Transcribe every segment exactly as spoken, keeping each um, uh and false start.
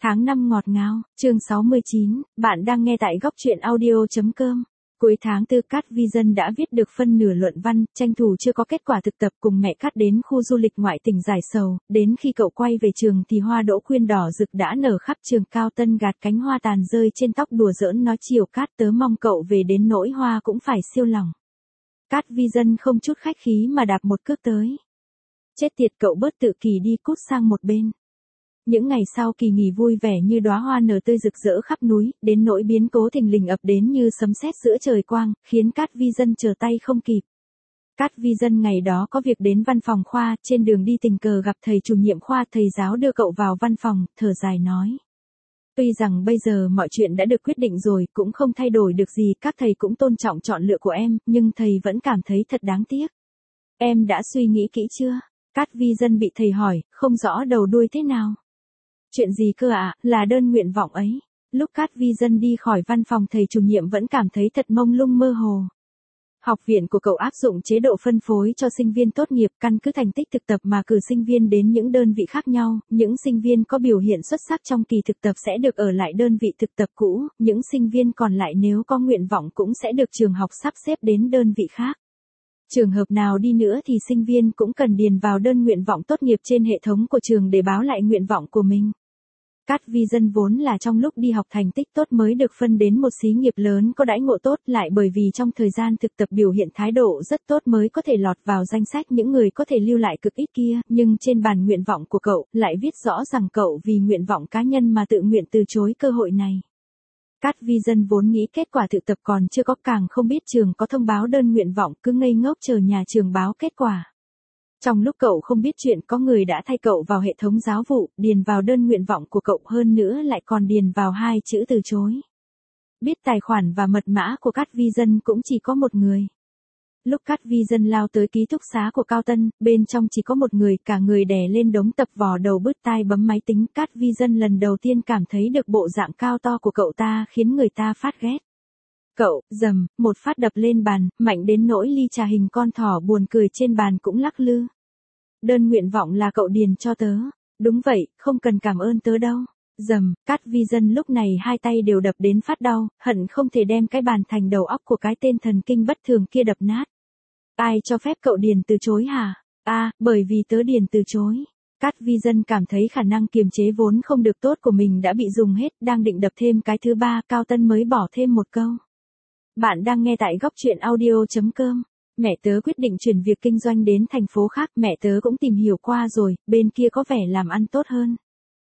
Tháng năm ngọt ngào, chương sáu mươi chín, bạn đang nghe tại góc truyện audio.com. Cuối tháng tư Cát Vi Dân đã viết được phân nửa luận văn, tranh thủ chưa có kết quả thực tập cùng mẹ Cát đến khu du lịch ngoại tỉnh giải sầu, đến khi cậu quay về trường thì hoa đỗ quyên đỏ rực đã nở khắp trường Cao Tân gạt cánh hoa tàn rơi trên tóc đùa giỡn nói chiều Cát tớ mong cậu về đến nỗi hoa cũng phải siêu lòng. Cát Vi Dân không chút khách khí mà đạp một cước tới. Chết tiệt cậu bớt tự kỷ đi cút sang một bên. Những ngày sau kỳ nghỉ vui vẻ như đóa hoa nở tươi rực rỡ khắp núi, đến nỗi biến cố thình lình ập đến như sấm sét giữa trời quang, khiến Cát Vi Dân trở tay không kịp. Cát Vi Dân ngày đó có việc đến văn phòng khoa, trên đường đi tình cờ gặp thầy chủ nhiệm khoa, thầy giáo đưa cậu vào văn phòng, thở dài nói. Tuy rằng bây giờ mọi chuyện đã được quyết định rồi, cũng không thay đổi được gì, các thầy cũng tôn trọng chọn lựa của em, nhưng thầy vẫn cảm thấy thật đáng tiếc. Em đã suy nghĩ kỹ chưa? Cát Vi Dân bị thầy hỏi, không rõ đầu đuôi thế nào. Chuyện gì cơ ạ, à? Là đơn nguyện vọng ấy. Lúc Cát Vi Dân đi khỏi văn phòng thầy chủ nhiệm vẫn cảm thấy thật mông lung mơ hồ. Học viện của cậu áp dụng chế độ phân phối cho sinh viên tốt nghiệp căn cứ thành tích thực tập mà cử sinh viên đến những đơn vị khác nhau, những sinh viên có biểu hiện xuất sắc trong kỳ thực tập sẽ được ở lại đơn vị thực tập cũ, những sinh viên còn lại nếu có nguyện vọng cũng sẽ được trường học sắp xếp đến đơn vị khác. Trường hợp nào đi nữa thì sinh viên cũng cần điền vào đơn nguyện vọng tốt nghiệp trên hệ thống của trường để báo lại nguyện vọng của mình. Cát Vi Dân vốn là trong lúc đi học thành tích tốt mới được phân đến một xí nghiệp lớn có đãi ngộ tốt, lại bởi vì trong thời gian thực tập biểu hiện thái độ rất tốt mới có thể lọt vào danh sách những người có thể lưu lại cực ít kia, nhưng trên bản nguyện vọng của cậu lại viết rõ rằng cậu vì nguyện vọng cá nhân mà tự nguyện từ chối cơ hội này. Cát Vi Dân vốn nghĩ kết quả thực tập còn chưa có, càng không biết trường có thông báo đơn nguyện vọng, cứ ngây ngốc chờ nhà trường báo kết quả. Trong lúc cậu không biết chuyện có người đã thay cậu vào hệ thống giáo vụ, điền vào đơn nguyện vọng của cậu, hơn nữa lại còn điền vào hai chữ từ chối. Biết tài khoản và mật mã của Cát Vi Dân cũng chỉ có một người. Lúc Cát Vi Dân lao tới ký túc xá của Cao Tân, bên trong chỉ có một người, cả người đè lên đống tập vò đầu bứt tai bấm máy tính. Cát Vi Dân lần đầu tiên cảm thấy được bộ dạng cao to của cậu ta khiến người ta phát ghét. Cậu, dầm, một phát đập lên bàn, mạnh đến nỗi ly trà hình con thỏ buồn cười trên bàn cũng lắc lư. Đơn nguyện vọng là cậu điền cho tớ. Đúng vậy, không cần cảm ơn tớ đâu. Dầm, Cát Vi Dân lúc này hai tay đều đập đến phát đau, hận không thể đem cái bàn thành đầu óc của cái tên thần kinh bất thường kia đập nát. Ai cho phép cậu điền từ chối hả? À, bởi vì tớ điền từ chối. Cát Vi Dân cảm thấy khả năng kiềm chế vốn không được tốt của mình đã bị dùng hết, đang định đập thêm cái thứ ba, Cao Tân mới bỏ thêm một câu. Bạn đang nghe tại góc truyện audio.com. Mẹ tớ quyết định chuyển việc kinh doanh đến thành phố khác, mẹ tớ cũng tìm hiểu qua rồi, bên kia có vẻ làm ăn tốt hơn.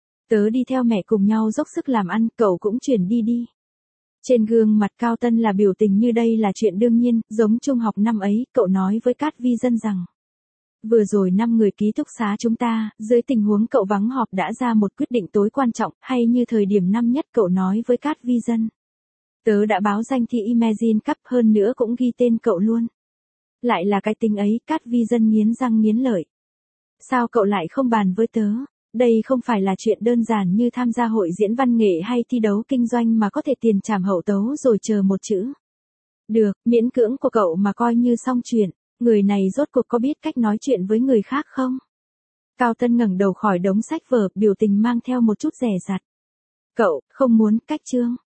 Tớ đi theo mẹ cùng nhau dốc sức làm ăn, cậu cũng chuyển đi đi. Trên gương mặt Cao Tân là biểu tình như đây là chuyện đương nhiên, giống trung học năm ấy, cậu nói với Cát Vi Dân rằng. Vừa rồi năm người ký túc xá chúng ta, dưới tình huống cậu vắng họp đã ra một quyết định tối quan trọng, hay như thời điểm năm nhất cậu nói với Cát Vi Dân. Tớ đã báo danh thi Imagine Cup, hơn nữa cũng ghi tên cậu luôn. Lại là cái tính ấy, Cát Vi Dân nghiến răng nghiến lợi. Sao cậu lại không bàn với tớ? Đây không phải là chuyện đơn giản như tham gia hội diễn văn nghệ hay thi đấu kinh doanh mà có thể tiền trảm hậu tấu rồi chờ một chữ. Được, miễn cưỡng của cậu mà coi như xong chuyện. Người này rốt cuộc có biết cách nói chuyện với người khác không? Cao Tân ngẩng đầu khỏi đống sách vở, biểu tình mang theo một chút dè dặt. Cậu, không muốn cách chương.